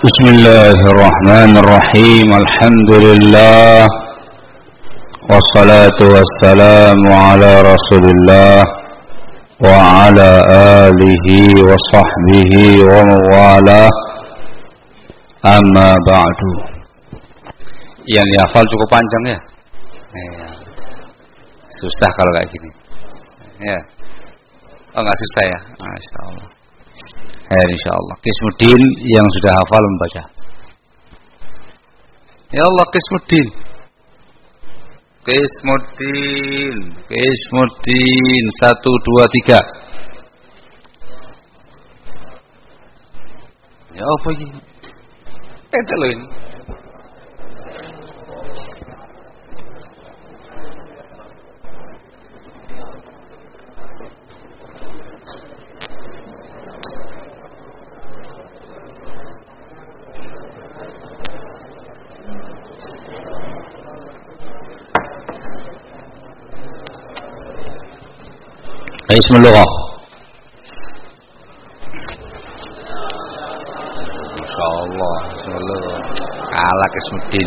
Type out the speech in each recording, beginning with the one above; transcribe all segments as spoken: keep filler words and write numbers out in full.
Bismillahirrahmanirrahim. Alhamdulillah. Wassalatu wassalamu ala Rasulillah wa ala alihi wa sahbihi wa mawalah. Amma ba'du. Yang dihafal cukup panjang ya. Ya. Susah kalau kayak gini. Ya. Oh enggak susah ya. Masya Allah. Ya, insyaallah. Qismuddin yang sudah hafal membaca. Ya Allah, Qismuddin. Qismuddin, Qismuddin satu dua tiga. Ya apa ini? Ente loh ini. Ismul lughah. Masyaallah, ismul lughah. Kalah Qismuddin.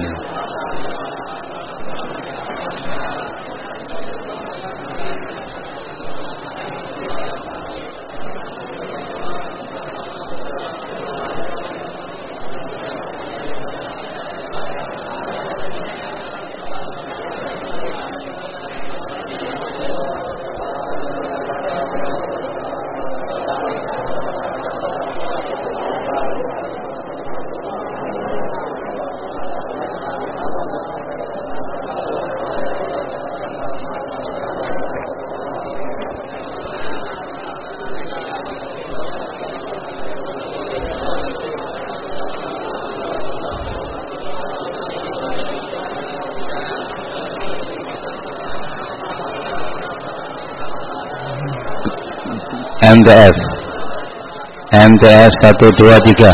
M D F M D F satu dua tiga.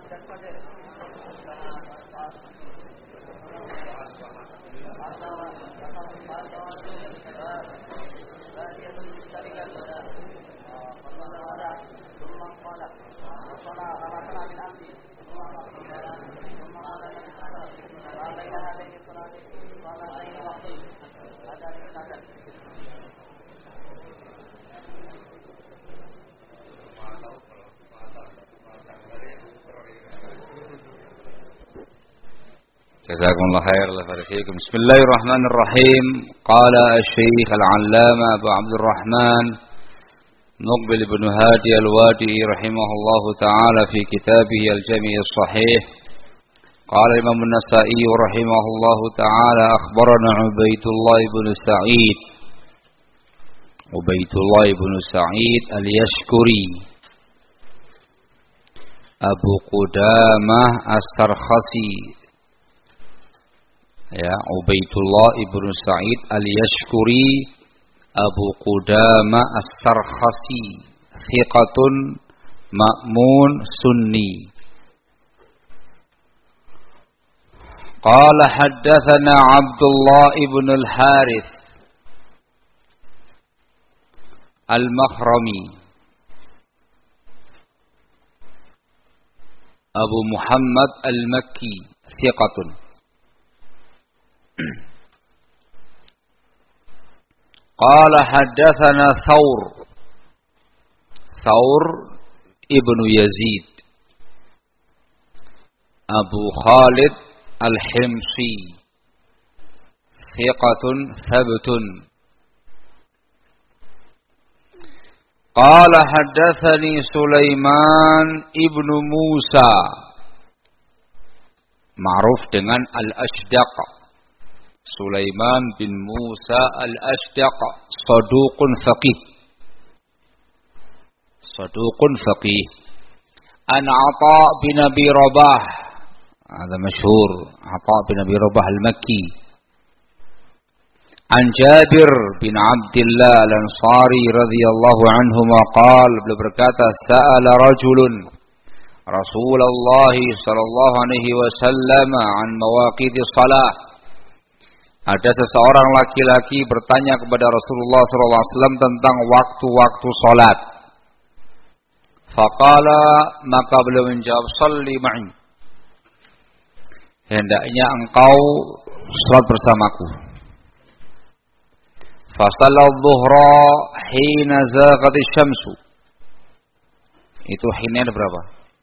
جزاكم الله خير الله يبارك فيكم. بسم الله الرحمن الرحيم. قال الشيخ العلامة أبو عبد الرحمن مقبل بن هادي الوادي رحمه الله تعالى في كتابه الجامع الصحيح. قال الإمام النسائي رحمه الله تعالى أخبرنا عبيد الله بن سعيد عبيد الله بن سعيد اليشكري Abu Qudamah As-Sarkhasi, ya, Ubaidullah ibnu Sa'id al-Yashkuri Abu Qudamah As-Sarkhasi, thiqatun ma'mun sunni. Qala haddathana Abdullah ibn al-Harith al-Makhrami Abu Muhammad al-Makki, thiqatun. Qala haddathana Thawr Thawr ibnu Yazid Abu Khalid al-Himsi, thiqatun thabtun. Qala haddathani Sulaiman ibnu Musa, ma'ruf dengan Al-Ashdaq. Sulaiman bin Musa Al-Ashdaq, saduqun faqih. Saduqun faqih. An Ata bin Abi Rabah, ada masyhur, Ata bin Abi Rabah Al-Makki. An Jabir bin Abdullah Al-Ansari radhiyallahu anhuma qala, beliau berkata, sa'ala rajulun Rasulullah sallallahu alaihi wasallam an mawaqiti shalah. Ada seseorang laki-laki bertanya kepada Rasulullah sallallahu alaihi wasallam tentang waktu-waktu salat. Faqala, maka beliau menjawab, shalli ma'i, hendaknya engkau salat bersamaku. Fasallal dhuhra hina zaghatis syamsu. Itu hina ada berapa?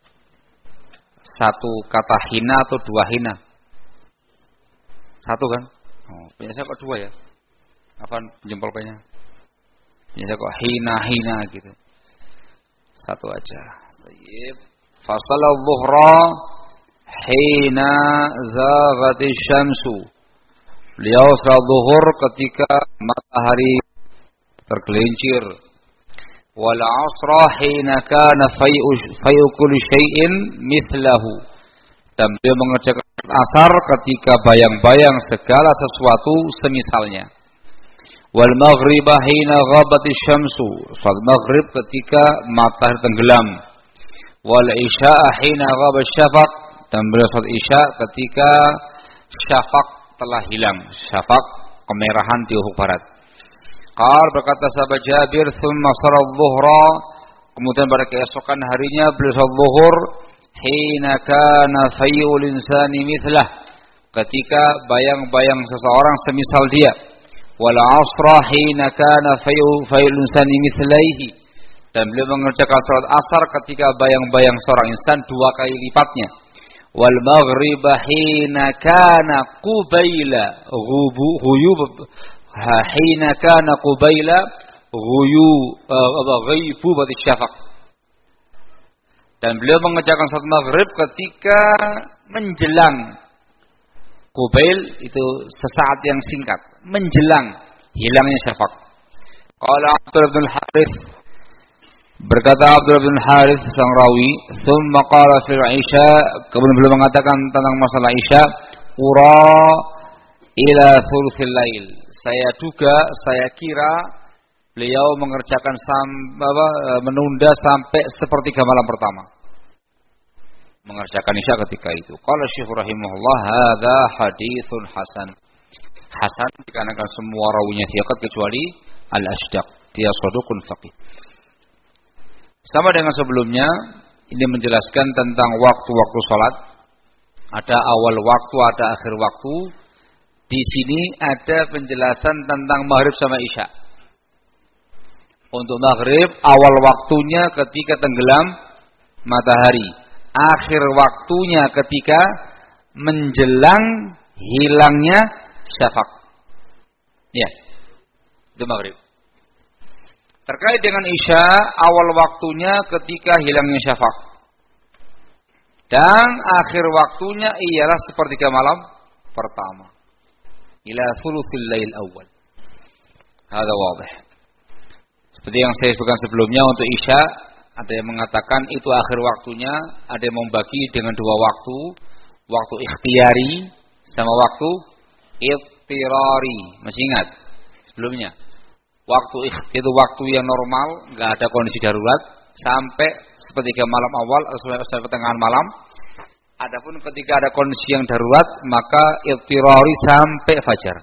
Satu kata hina atau dua hina? Satu kan? Oh, punya saya kok dua ya? Apa jempol punya? Punya saya kok hina-hina gitu. Satu aja. Baik. Fasallal dhuhra hina zaghatis syamsu. Beliau salat zuhur ketika matahari tergelincir. Wal asra hina kana fai'u fai'u kulli syai'in mithlahu. Dan beliau mengerjakan asar ketika bayang-bayang segala sesuatu semisalnya. Wal maghribah hina ghabatis syamsu. Salat maghrib ketika matahari tenggelam. Wal isya'a hina ghabas syafaq. Dan beliau salat isya ketika syafaq telah hilang, syafaq, kemerahan di ufuk barat. Qal, berkata sahabat Jabir, thumma salat dhuhra, kemudian pada keesokan harinya beliau salat zuhur, hina kana fayul insani mithlah, ketika bayang-bayang seseorang semisal dia. Wal asra hina kana fayul insani mithlaihi, dan beliau mengerjakan salat asar ketika bayang-bayang seorang insan dua kali lipatnya. Wal maghriba hina kana qubaila ghubu ghuyub hina kana qubaila ghuyu ghaibu batis syafaq. Dan beliau mengerjakan salat maghrib ketika menjelang, qubail itu sesaat yang singkat, menjelang hilangnya syafaq. Qala Abdullah bin Harith, berkata Abdullah bin Harith sang rawi, thumma qala fil isya, kemudian beliau mengatakan tentang masalah isya, ura ila thulutsil lail. Saya duga, saya kira beliau mengerjakan sam, apa, menunda sampai sepertiga malam pertama. mengerjakan isya ketika itu. Qala Syekh rahimahullah, hadza haditsun hasan. Hasan dikarenakan semua rawinya thiqat kecuali Al-Ashdaq, dia saduqun faqih. Sama dengan sebelumnya, ini menjelaskan tentang waktu-waktu salat. Ada awal waktu, ada akhir waktu. Di sini ada penjelasan tentang maghrib sama isya. Untuk maghrib, awal waktunya ketika tenggelam matahari. Akhir waktunya ketika menjelang hilangnya syafaq. Ya, itu maghrib. Terkait dengan isya, awal waktunya ketika hilangnya syafaq. Dan akhir waktunya ialah sepertiga malam pertama. Ila thuluthil lail awal. Hada wadih. Seperti yang saya sebutkan sebelumnya, untuk isya ada yang mengatakan itu akhir waktunya, ada yang membagi dengan dua waktu, waktu ikhtiyari sama waktu ittirari. Masih ingat sebelumnya? Waktu itu waktu yang normal, nggak ada kondisi darurat sampai sepertiga malam awal atau sampai pertengahan malam. Adapun ketika ada kondisi yang darurat, maka ittirari sampai fajar.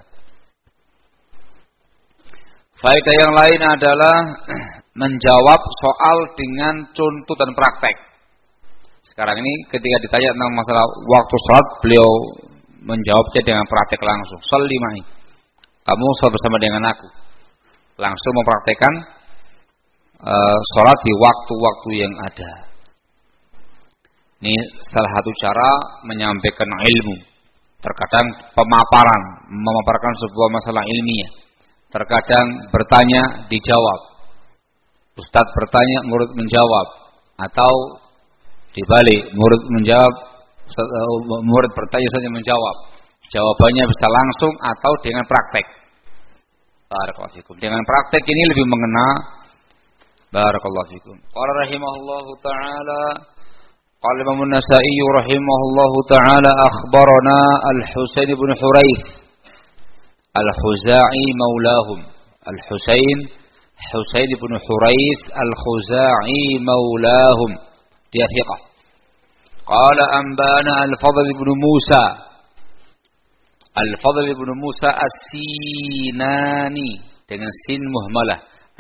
Faedah yang lain adalah menjawab soal dengan contoh dan praktek. Sekarang ini ketika ditanya tentang masalah waktu salat, beliau menjawabnya dengan praktek langsung. Sholli ma'i. Kamu salat bersama dengan aku. Langsung mempraktekkan uh, salat di waktu-waktu yang ada. Ini salah satu cara menyampaikan ilmu. Terkadang pemaparan, memaparkan sebuah masalah ilmiah. Terkadang bertanya, dijawab. Ustadz bertanya, murid menjawab. Atau dibalik, murid menjawab, murid bertanya saja menjawab. Jawabannya bisa langsung atau dengan praktek. Barakallahu fikum. Dengan praktek ini lebih mengena. Barakallahu fikum. Qala rahimahullahu ta'ala, qala Imam An-Nasa'i rahimahullahu ta'ala, akhbarana Al-Husain ibn Hurayth Al-Khuza'i maulahum. Al-Husain Husain ibn Hurayth Al-Khuza'i maulahum. Dia thiqah. Qala anbana Al-Fadl ibn Musa. Al-Fadl ibn Musa As-Sinani dengan sin muhmalah.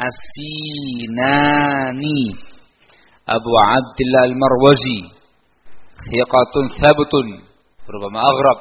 As-Sinani Abu Abdullah Al-Marwazi, thiqatun thabtun, rubama aghrab.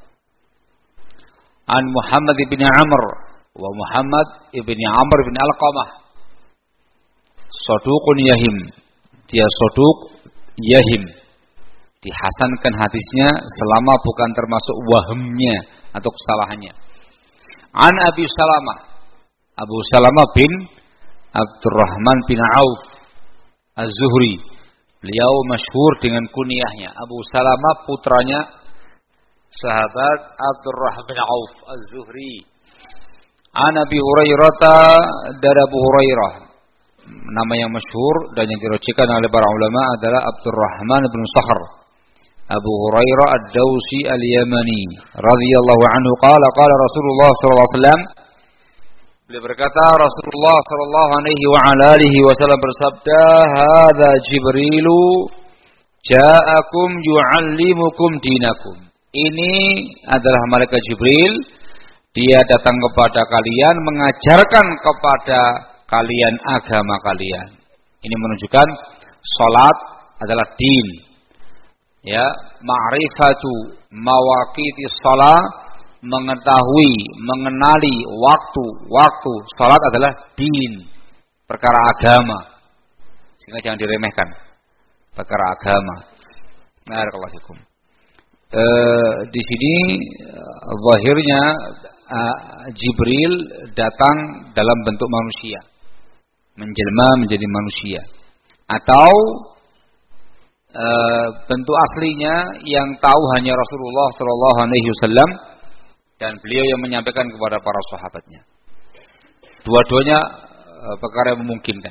An Muhammad ibn Amr wa Muhammad ibn Amr ibn Alqamah, saduqun yahim. Dia saduq yahim. Dihasankan hadisnya selama bukan termasuk wahamnya atau kesalahannya. An Abi Salamah, Abu Salamah bin Abdurrahman bin Auf Az-Zuhri. Beliau masyhur dengan kunyahnya Abu Salamah, putranya sahabat Abdurrahman bin Auf Az-Zuhri. An Abi Hurairah, dari Abu Hurairah. Nama yang masyhur dan yang diriwayatkan oleh para ulama adalah Abdurrahman bin Sakhr. Abu Hurairah Ad-Dawsi Al-Yamani radhiyallahu anhu qala qala Rasulullah sallallahu alaihi wasallam. Beliau berkata, Rasulullah sallallahu alaihi wa ala alihi wasallam bersabda, "Hadza Jibrilu ja'akum yu'allimukum dinakum." Ini adalah malaikat Jibril. Dia datang kepada kalian mengajarkan kepada kalian agama kalian. Ini menunjukkan salat adalah din. Ya, ma'rifatu mawaqitis shalah, mengetahui, mengenali waktu-waktu salat adalah din, perkara agama. Sehingga jangan diremehkan. Perkara agama. Barakallahu fikum. E, di sini zahirnya Jibril datang dalam bentuk manusia, menjelma menjadi manusia, atau e, bentuk aslinya yang tahu hanya Rasulullah Shallallahu Alaihi Wasallam dan beliau yang menyampaikan kepada para sahabatnya. Dua-duanya e, perkara yang memungkinkan.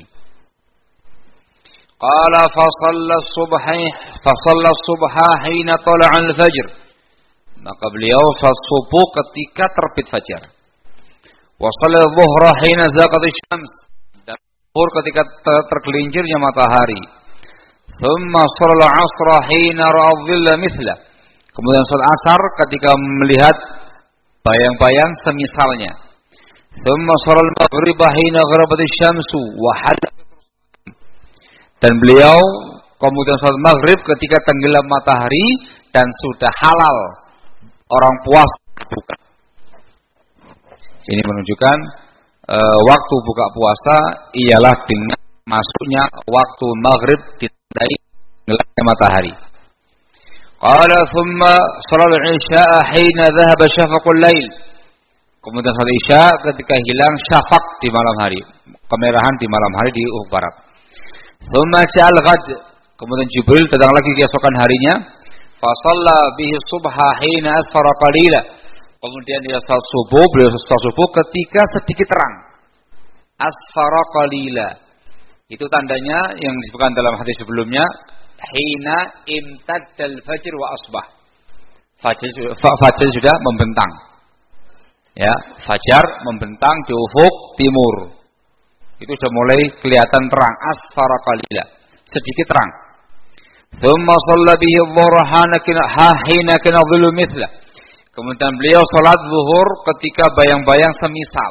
Qala fa shalla subhi fa shalla subha hina tala'a al-fajr. Maka beliau salat subuh ketika terbit fajar. Wa shalla dhuhra hina zaqat asy-syams. Dan zuhur ketika tergelincirnya matahari. Thumma sallal 'asra hina ra'a dhilla mithla. Kemudian salat asar ketika melihat bayang-bayang semisalnya. Thumma sallal maghrib hina gharabatis syamsu wa halla. Dan beliau kemudian salat maghrib ketika tenggelam matahari dan sudah halal orang puasa buka. Ini menunjukkan e, waktu buka puasa ialah dengan masuknya waktu maghrib ditandai tenggelamnya matahari. Qala thumma shalal isya'a hina dhahaba syafaqul lail. Kemudian salat isya ketika hilang syafaq di malam hari, kemerahan di malam hari di ufuk barat. Thumma ja'al ghad. Kemudian Jibril datang lagi keesokan harinya. Fa shalla bihi subha hina asfara qalila. Kemudian dia salat subuh, beliau salat subuh ketika sedikit terang. Asfara qalila. Itu tandanya yang disebutkan dalam hadis sebelumnya, hina imtaddal fajr wa asbah. Fajar, fajar sudah membentang. Ya, fajar membentang di ufuk timur. Itu sudah mulai kelihatan terang, asfara qalila, sedikit terang. Thumma shalla bihi adh-dhuhra hina kana dhillu mithla. Kemudian beliau salat zuhur ketika bayang-bayang semisal.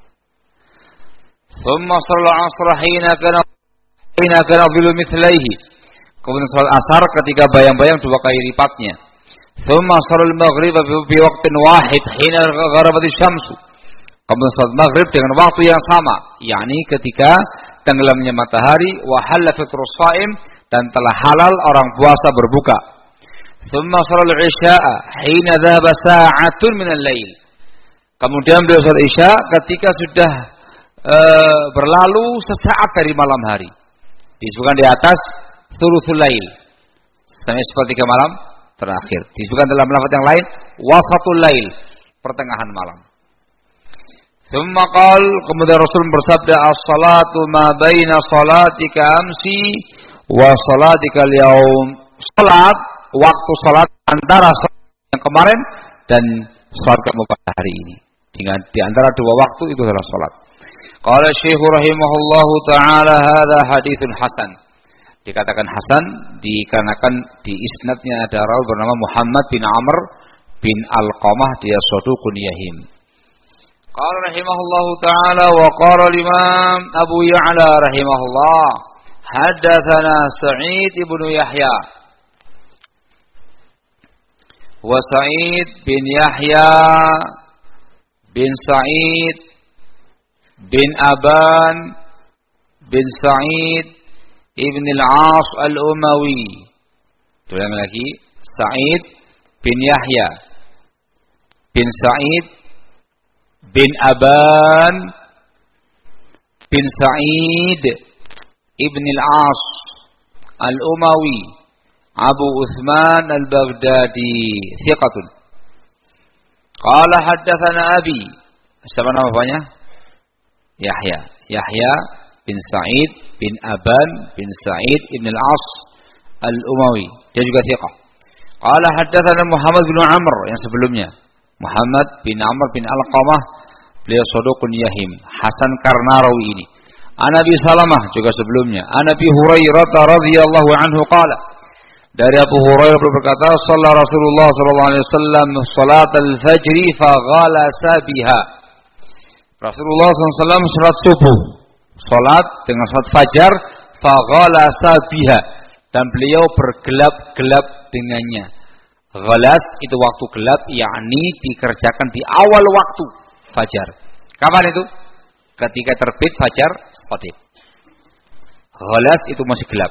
Thumma shalla 'asra hina kana hina kana dhillu mithlaihi. Kemudian salat asar ketika bayang-bayang dua kali lipatnya. Thumma shalla al-maghriba bi waqtin wahid hina gharabatis syamsu. Kemudian salat maghrib dengan waktu yang sama, yakni ketika tenggelamnya matahari, wa halla fitrus shaim, dan telah halal orang puasa berbuka. Thumma shalla al-isya'a hina dhahaba sa'atun min al-lail. Kemudian beliau salat isya ketika sudah e, berlalu sesaat dari malam hari. Disebutkan di atas thuluthul lail, sampai sepertiga malam terakhir. Disebutkan dalam lafaz yang lain wasatul lail, pertengahan malam. Thumma qal, kemudian Rasul bersabda, as-salatu ma baina salatika amsi wa salatika al-yaum. Salat, waktu salat antara salat yang kemarin dan salat kamu pada hari ini. Dengan di antara dua waktu itu adalah salat. Qala Syekh rahimahullahu taala hadza haditsun hasan. Dikatakan hasan dikarenakan di isnadnya ada rawi bernama Muhammad bin Amr bin Alqamah, dia saduqun yahim. Qala rahimahullahu taala wa qala al-Imam Abu Ya'la rahimahullah haddatsana Sa'id ibn Yahya wa Sa'id bin Yahya bin Sa'id bin Aban bin Sa'id ibn al-As al-Umawi. Ulang lagi, Sa'id bin Yahya bin Sa'id bin Aban bin Sa'id ibn al-As al-Umawi Abu Uthman al-Baghdadi thiqatun. Qala haddatsana abi. Siapa nama bapaknya? Yahya. Yahya bin Sa'id bin Aban bin Sa'id ibn al-As al-Umawi. Dia juga thiqah. Qala haddatsana Muhammad bin Amr, yang sebelumnya. Muhammad bin Amr bin Alqamah, beliau saduqun yahim, hasan karena rawi ini. An Abi Salamah juga sebelumnya. An Abi Hurairah radhiyallahu anhu qala. Dari Abu Hurairah berkata, shalla Rasulullah sallallahu alaihi wasallam salat al-fajr fa ghalasa biha. Rasulullah sallallahu alaihi wasallam salat subuh, salat dengan salat fajar, fa ghalasa biha, dan beliau bergelap-gelap dengannya. Ghalas itu waktu gelap, yakni dikerjakan di awal waktu fajar. Kapan itu? Ketika terbit fajar shadiq. Ghalas itu masih gelap.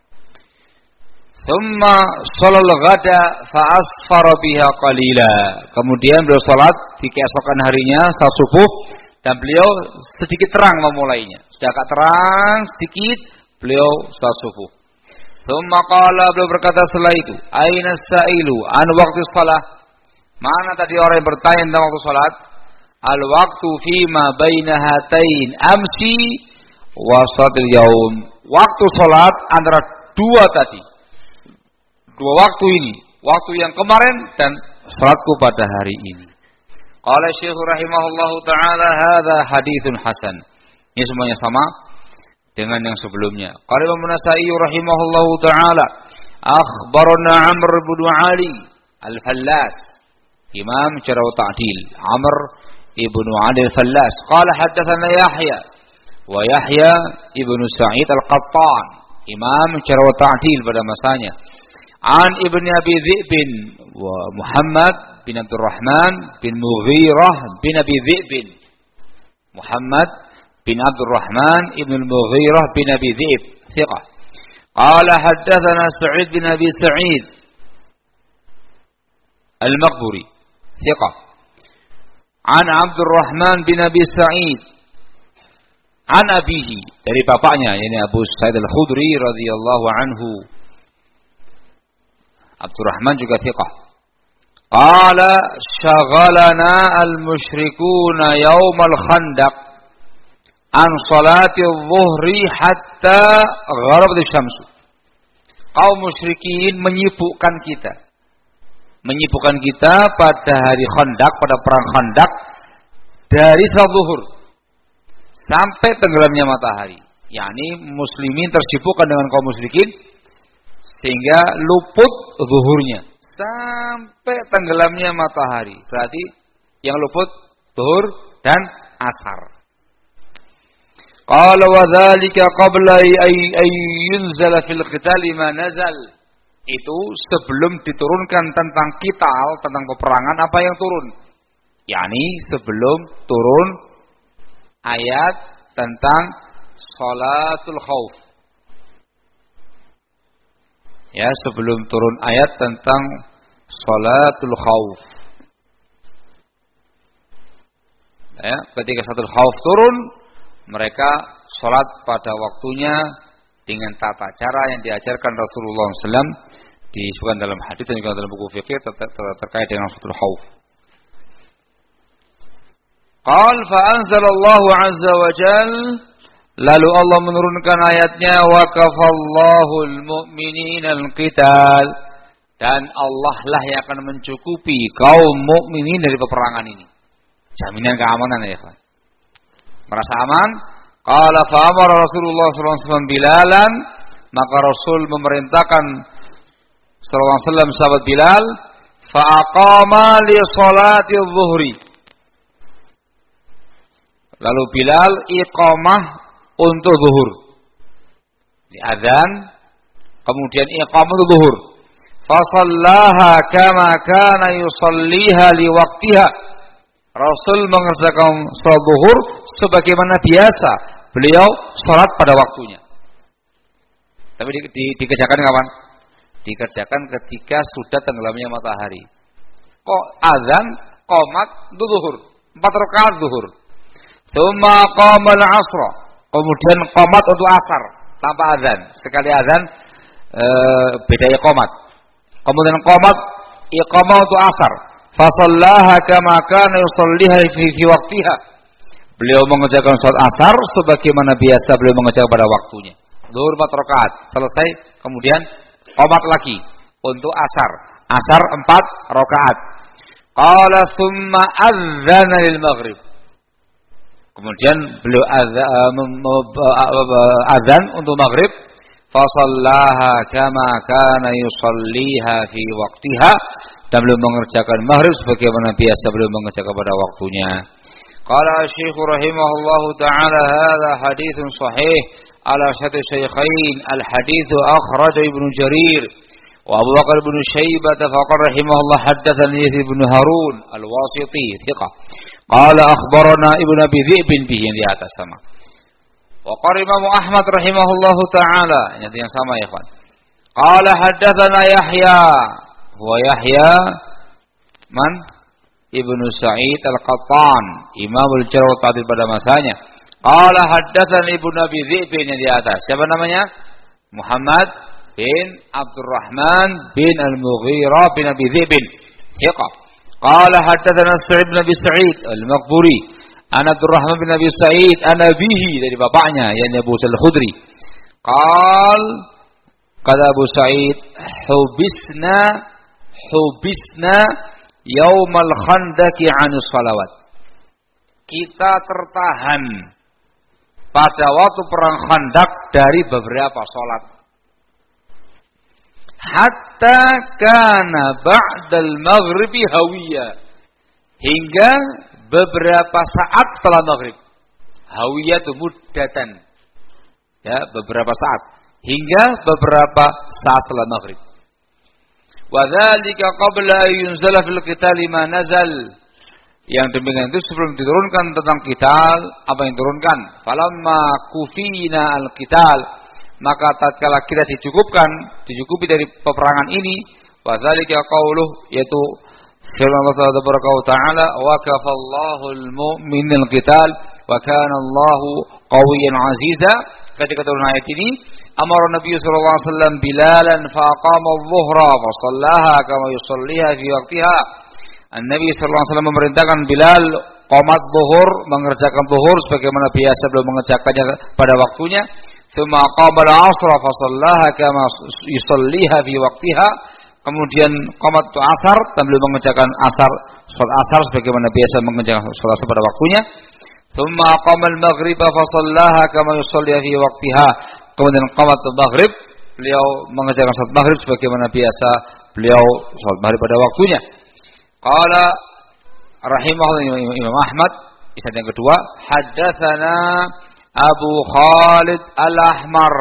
Thumma shalal ghada fa asfara biha qalila. Kemudian beliau salat di keesokan harinya salat subuh dan beliau sedikit terang memulainya. Sudah agak terang sedikit, beliau salat subuh. Thumma qala, beliau berkata setelah itu, aina sa'ilu an waqti shalah? Mana tadi orang yang bertanya tentang waktu salat? Al waqtu fi ma baina hatain amsi wa salatil yaum. Waktu salat antara dua tadi. Dua waktu ini, waktu yang kemarin dan salatku pada hari ini. Qala Syekh rahimahullahu taala hadza haditsun hasan. Ini semuanya sama dengan yang sebelumnya. Qala Imam An-Nasa'i rahimahullahu taala, akhbarana Amr bin Ali Al-Fallas, Imam Jarh wa Ta'dil, Amr ibn Ali Al-Fallas, qala haddatsana Yahya wa Yahya ibn Sa'id Al-Qattan, Imam Jarh wa Ta'dil pada masanya. An Ibn Abi Dhi'b wa Muhammad bin Abdurrahman bin Mughirah bin Abi Dhi'b. Muhammad bin Abdurrahman ibn al-Mughirah bin Abi Dhi'b, thiqah. Qala haddatsana Sa'id bin Abi Sa'id Al-Maqburi, thiqah. An Abdurrahman bin Abi Sa'id an abihi, dari bapaknya, yakni Abu Sa'id Al-Khudri radhiyallahu anhu. Abdurrahman juga thiqah. Qala syaghalana al-musyrikuna yaumal khandaq an salati adh-dhuhri hatta gharabat asy-syamsu. Kaum musyrikin menyibukkan kita. Menyibukkan kita pada hari Khandaq, pada perang Khandaq, dari salat zuhur sampai tenggelamnya matahari. Yakni muslimin tersibukkan dengan kaum musyrikin sehingga luput zuhurnya sampai tenggelamnya matahari. Berarti yang luput zuhur dan asar. Qala wa dzalika qabla ay yunzala fil qitali ma nazal. Itu sebelum diturunkan tentang qital, tentang peperangan apa yang turun. yakni sebelum turun ayat tentang sholatul khauf. Ya, sebelum turun ayat tentang sholatul khauf. Ya, ketika sholatul khauf turun, mereka sholat pada waktunya dengan tata cara yang diajarkan Rasulullah shallallahu alaihi wasallam, disebutkan dalam hadis dan juga dalam buku fikih ter ter terkait dengan sholatul khauf. Qal fa anzalallahu azza wa jal, lalu Allah menurunkan ayatnya, wa kafallahu al-mu'minina al-qital, dan Allah lah yang akan mencukupi kaum mukminin dari peperangan ini. Jaminan keamanan ya, ikhwan. Merasa aman? Qala fa amara Rasulullah sallallahu alaihi wasallam Bilalan, maka Rasul memerintahkan sallallahu alaihi wasallam sahabat Bilal, fa aqama li salati adh-dhuhri. Lalu Bilal iqamah untuk zuhur. Di adzan, kemudian iqamah untuk zuhur. Fa shallaha kama kana yusalliha li waqtiha. Rasul mengerjakan salat zuhur sebagaimana biasa beliau salat pada waktunya. Tapi di, di, dikerjakan kapan? Dikerjakan ketika sudah tenggelamnya matahari. Kok adzan, qomat untuk zuhur, empat rakaat zuhur. Tsumma qama al-'asr. Kemudian qomat untuk asar tanpa adzan. Sekali adzan e, beda iqamat. Kemudian qomat iqamah untuk asar. Fa shallaha kama kana yusalliha fi fi waqtiha. Beliau mengerjakan salat asar sebagaimana biasa beliau mengerjakan pada waktunya. Zuhur empat rakaat, selesai, kemudian qomat lagi untuk asar. Asar empat rakaat. Qala tsumma adzana lil maghrib. Kemudian beliau azan untuk maghrib. Fa shallaha kama kana yusalliha fi waqtiha, dan beliau mengerjakan maghrib sebagaimana biasa beliau mengerjakan pada waktunya. Qala Syekh rahimahullahu taala, hadza haditsun sahih ala syarti syaikhain. Al hadits akhraj Ibnu Jarir wa Abu Bakar bin Syaibah faqar rahimahullah haddatsani Yazid bin Harun al-Wasiti thiqah. Qala akhbarana Ibnu Abi Dhi'b bihi, yang di atas sama. Wa qala Imam Ahmad rahimahullahu taala, yang sama ya ikhwan. Qala haddatsana Yahya wa Yahya man Ibnu Sa'id Al-Qattan, Imam al-Jarh wa Ta'dil pada masanya. Qala haddatsana Ibnu Abi Dhi'b, yang di atas. Siapa namanya? Muhammad bin Abdurrahman bin Al-Mughirah bin Abi Dhi'b. Thiqah. Qala haddatsana Sa'id bin Abi Sa'id Al-Maqburi, an Abdurrahman bin Abi Sa'id an abihi, dari bapaknya yakni Abu Sa'id Al-Khudri. Qal kata Abu Sa'id, hubisna hubisna yaumal khandaqi 'anis salawat. Kita tertahan pada waktu perang Khandaq dari beberapa sholat. Hatta kana ba'dal maghribi hawiyah, hingga beberapa saat setelah maghrib. Hawiyah itu muddatan, ya, beberapa saat, hingga beberapa saat setelah maghrib. Wa dzalika qabla yunzala fil qitali ma nazal, yang demikian itu sebelum diturunkan tentang qital apa yang diturunkan. Falamma kufina al-qital, maka tatkala kita dicukupkan, dicukupi dari peperangan ini, wa dzalika qauluh, yaitu firman Allah Ta'ala, wa kafallahu al-mu'minil qital wa kana Allahu qawiyyan aziza. Ketika turun ayat ini, amara Nabi sallallahu alaihi wasallam Bilalan fa aqama adh-dhuhra fa shallaha kama yusalliha fi waqtiha. An-Nabi sallallahu alaihi wasallam memerintahkan Bilal qomat zuhur, mengerjakan zuhur sebagaimana biasa beliau mengerjakannya pada waktunya. Tsumma aqama al-'ashra fa shallaha kama yusalliha fi waqtiha. Kemudian qomat asar, dan beliau mengerjakan asar, salat asar sebagaimana biasa mengerjakan salat asar pada waktunya. Tsumma aqama al-maghriba fa shallaha kama yusalliha fi waqtiha. Kemudian qomat maghrib, beliau mengerjakan salat maghrib sebagaimana biasa beliau salat maghrib pada waktunya. Qala rahimahullah Imam Ahmad, isnad yang kedua, haddatsana Abu Khalid Al-Ahmar.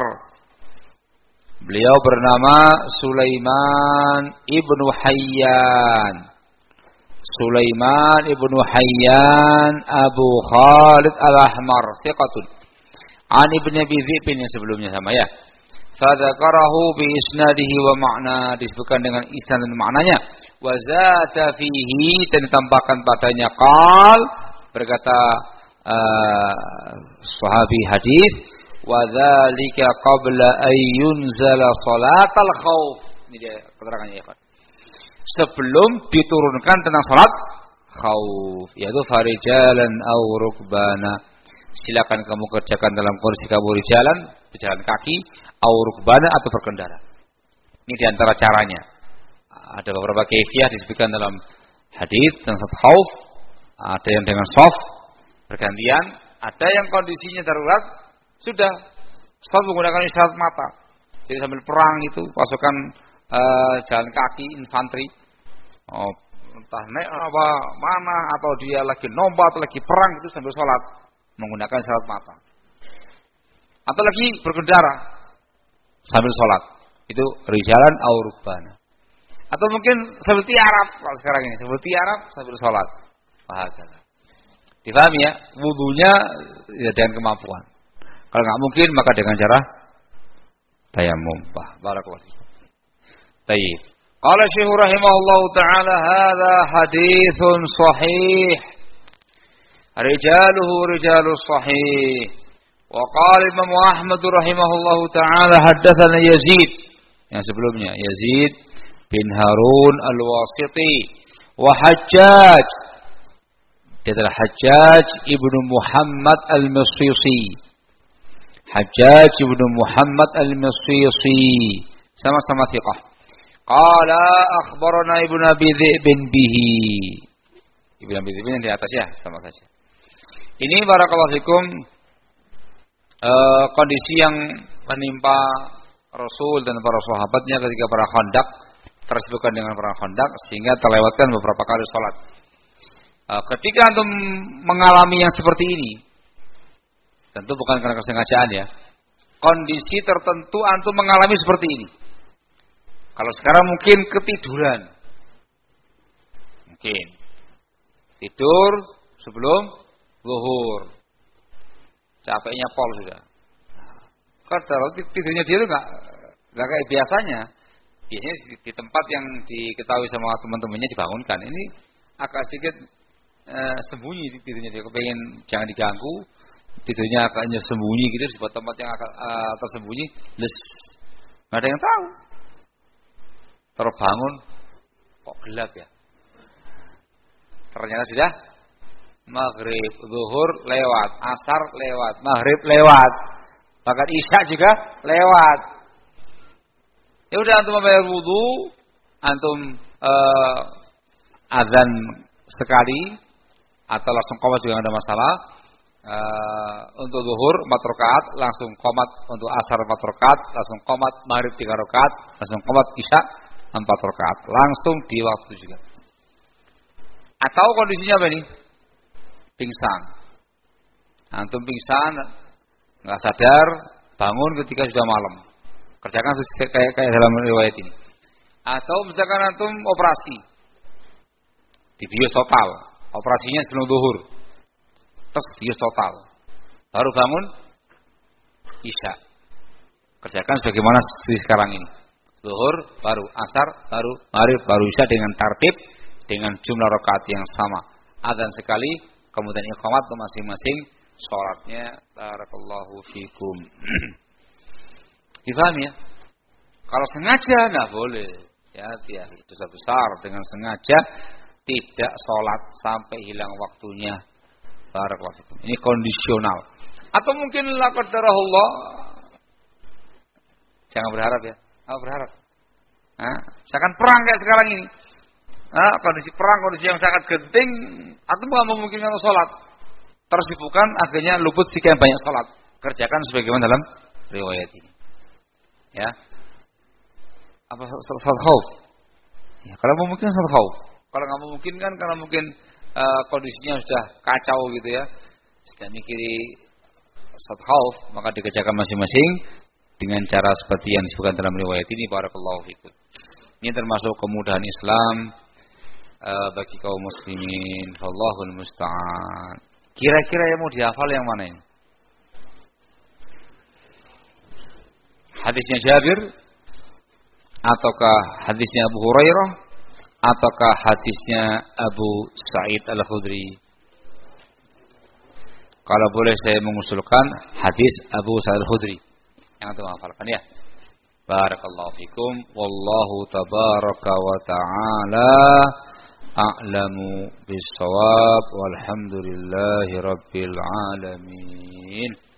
Beliau bernama Sulaiman ibnu Hayyan. Sulaiman ibnu Hayyan Abu Khalid Al-Ahmar, thiqatun. An Ibn Abi Dzib yang sebelumnya sama ya. Fadzakarahu bi isnadihi wa ma'na, disebutkan dengan isnad dan maknanya. Wa zata fihi, dan ditambahkan padanya qal, berkata uh, sahabi hadis, wa dzalika qabla ay yunzala salatal khauf. Ini dia keterangannya ya, Pak. Sebelum diturunkan tentang salat khauf, yaitu farijalan aw rukbana. Silakan kamu kerjakan dalam kondisi kamu berjalan, berjalan kaki, aw rukbana, atau berkendara. Ini di antara caranya. Ada beberapa kaifiyah disebutkan dalam hadis tentang salat khauf. Ada yang dengan soft, bergantian. Ada yang kondisinya darurat, sudah stop menggunakan isyarat mata. Jadi sambil perang itu pasukan uh, jalan kaki infanteri, oh, entah naik apa mana, atau dia lagi nomba atau lagi perang, itu sambil sholat menggunakan isyarat mata. Atau lagi berkendara sambil sholat, itu rijalan aw rukbana. Atau mungkin sambil tiarap, kalau sekarang ini sambil tiarap sambil sholat. Bahagia. Difahami ya, wudunya ya dengan kemampuan. Kalau enggak mungkin maka dengan cara tayammum. Barakallahu fiik. Baik. Qala Syekh rahimahullahu taala, hadza haditsun shahih. Rijaluhu rijalus sahih. Wa qala Imam Ahmad rahimahullahu taala haddatsana Yazid. Yang sebelumnya Yazid bin Harun Al-Wasiti wa Hajjaj. Dia adalah Hajjaj ibnu Muhammad Al-Misisi. Hajjaj ibnu Muhammad Al-Misisi, sama-sama thiqah. Qala akhbarana Ibnu Abi Dzib bihi. Ibnu Abi Dzib yang di atas ya, sama saja. Ini barakallahu fikum uh, kondisi yang menimpa Rasul dan para sahabatnya ketika perang Khandaq, tersebutkan dengan perang Khandaq sehingga terlewatkan beberapa kali salat. Uh, ketika antum mengalami yang seperti ini, tentu bukan karena kesengajaan ya. Kondisi tertentu antum mengalami seperti ini. Kalau sekarang mungkin ketiduran. Mungkin. Tidur sebelum zuhur. Capeknya pol sudah. Kalau tidurnya dia itu enggak enggak kayak biasanya. Biasanya di, di tempat yang diketahui sama teman-temannya dibangunkan. Ini agak sedikit eh, sembunyi tidurnya dia. Kepengen jangan diganggu. Tidurnya agaknya sembunyi gitu di sebuah tempat yang agak uh, tersembunyi, les, nggak ada yang tahu. Terbangun, kok gelap ya? Ternyata sudah maghrib, zuhur lewat, asar lewat, maghrib lewat, bahkan isya juga lewat. Ya udah antum membayar wudu, antum uh, azan sekali atau langsung qawas juga ada masalah. uh, untuk zuhur empat rakaat, langsung qomat untuk asar empat rakaat, langsung qomat maghrib tiga rakaat, langsung qomat isya empat rakaat, langsung di waktu juga. Atau kondisinya apa nih? Pingsan. Antum pingsan, nggak sadar, bangun ketika sudah malam. Kerjakan kayak kayak dalam riwayat ini. Atau misalkan antum operasi, dibius total, operasinya sebelum zuhur, terus bius total, baru bangun isya. Kerjakan sebagaimana sekarang ini. Zuhur, baru asar, baru maghrib, baru isya dengan tertib, dengan jumlah rakaat yang sama. Adzan sekali, kemudian iqamat untuk masing-masing sholatnya. Barakallahu fikum. Difahami ya? Kalau sengaja nggak boleh, ya dia dosa besar dengan sengaja tidak sholat sampai hilang waktunya. Barakallahu fikum. Ini kondisional. Atau mungkin la qadarullah. Jangan berharap ya. Apa berharap? Nah, misalkan perang kayak sekarang ini. Nah, kondisi perang, kondisi yang sangat genting, atau nggak memungkinkan untuk sholat. Tersibukkan, akhirnya luput sekian banyak sholat. Kerjakan sebagaimana dalam riwayat ini. Ya. Apa sholat khauf? Ya, kalau memungkinkan sholat khauf. Kalau nggak memungkinkan, karena mungkin uh, kondisinya sudah kacau gitu ya, sedang mikiri sholat khauf, maka dikerjakan masing-masing dengan cara seperti yang disebutkan dalam riwayat ini. Barakallahu fikum. Ini termasuk kemudahan Islam uh, bagi kaum muslimin. Wallahul musta'an. Kira-kira yang mau dihafal yang mana ini? Hadisnya Jabir, ataukah hadisnya Abu Hurairah, ataukah hadisnya Abu Sa'id Al-Khudri? Kalau boleh saya mengusulkan hadis Abu Sa'id Al-Khudri yang antum hafalkan ya. Barakallahu fikum. Wallahu tabaraka wa ta'ala a'lamu bis-shawab. Walhamdulillahi rabbil alamin.